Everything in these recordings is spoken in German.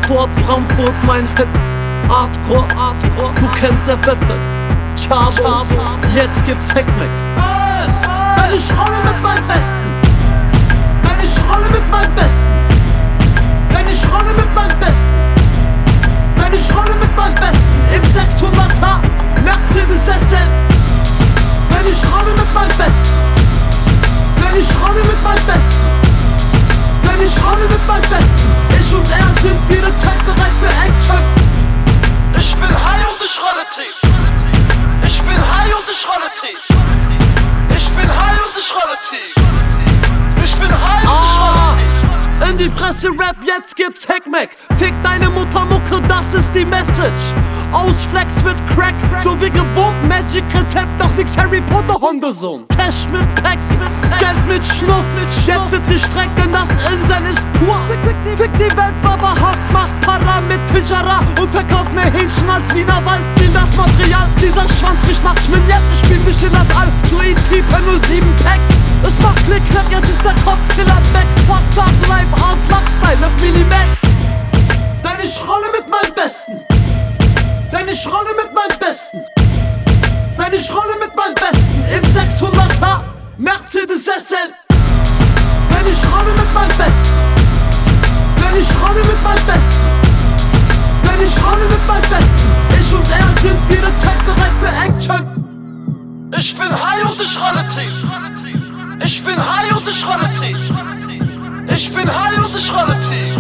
Tatort Frankfurt, mein Hit. Hardcore, du kennst FF. Chabos, jetzt gibt's Heckmeck. Denn ich rolle mit meinem Besten. Denn ich rolle mit meinem Besten. Denn ich rolle mit meinem Besten. Denn ich rolle mit meinem Besten. Im 600er Mercedes SL. Denn ich rolle mit meinem Besten. Denn ich rolle mit meinem Besten. Denn ich rolle mit meinem Besten. Ich und er sind jederzeit bereit für Action. Ich bin high und ich rolle tief. Ich bin high und ich rolle tief. Ich bin high und ich rolle tief. Ich bin high und ich rolle tief. In die Fresse Rap, jetzt gibt's Heckmeck. Fick deine Mutter Mucke, das ist die Message. Aus Flex wird Crack, so wie gewohnt. Magic Rezept, doch nix Harry Potter Hundesohn. Cash mit Packs, Geld mit Schnuff. Jetzt wird gestreckt, denn das Inseln ist pur. Fick die Welt, Baba Haft macht Para mit Tijara und verkauft mehr Hähnchen als Wiener Wald. In das Material, dieser Schwanz riecht nach Schminett. Ich spiel mich in das All, zu ET per 07 Pack. Es macht Klick, Klack, jetzt ist der Kopfkiller weg. Fuck Dark Life, aus Lachstyle, 9 Millimeter. Denn ich rolle mit meinem Besten. Denn ich rolle mit meinem Besten. Denn ich rolle mit meinem Besten. Im 600er Mercedes SL. Denn ich rolle mit meinem Besten. Denn ich rolle mit meinem Besten. Denn ich rolle mit meinem Besten. Ich und er sind jederzeit bereit für Action. Ich bin high und ich rolle tief. Ich bin high und ich rolle tief. Ich bin high und ich rolle tief.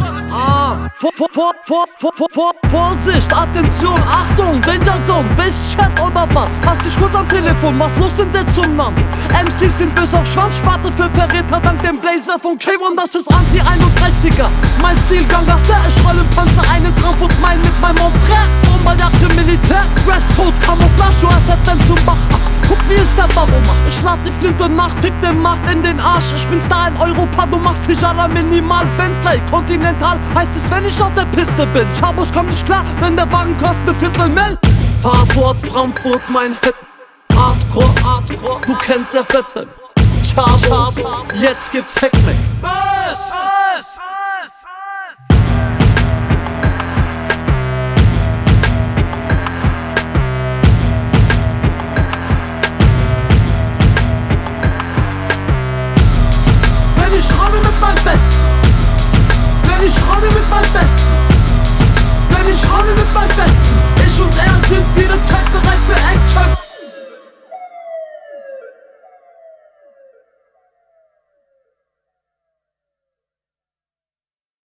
Vorsicht, Attention, Achtung, Danger Zone, bist Chat oder was? Hast dich kurz am Telefon, was los in der Zunand? MCs sind bis auf Schwanzsparte für Verräter, dank dem Blazer von K1, das ist Anti-31er. Mein Stil Gangster, ich rolle im Panzer einen Frankfurt Main mit meinem Frère. Bombardierte Militär, Dresscode, Camouflage, FFM zum Bacher. Guck wie es der Babo macht, ich lad die Flinte nach, fick den Markt in den Arsch. Ich bin Star in Europa, du machst Tijara minimal. Bentley, Continental, heißt es wenn ich auf der Piste bin. Chabos kommt nicht klar, denn der Wagen kostet Viertelmell. Tatort Frankfurt, mein Hit. Hardcore, du kennst FF. Chabos, jetzt gibt's Heckmeck.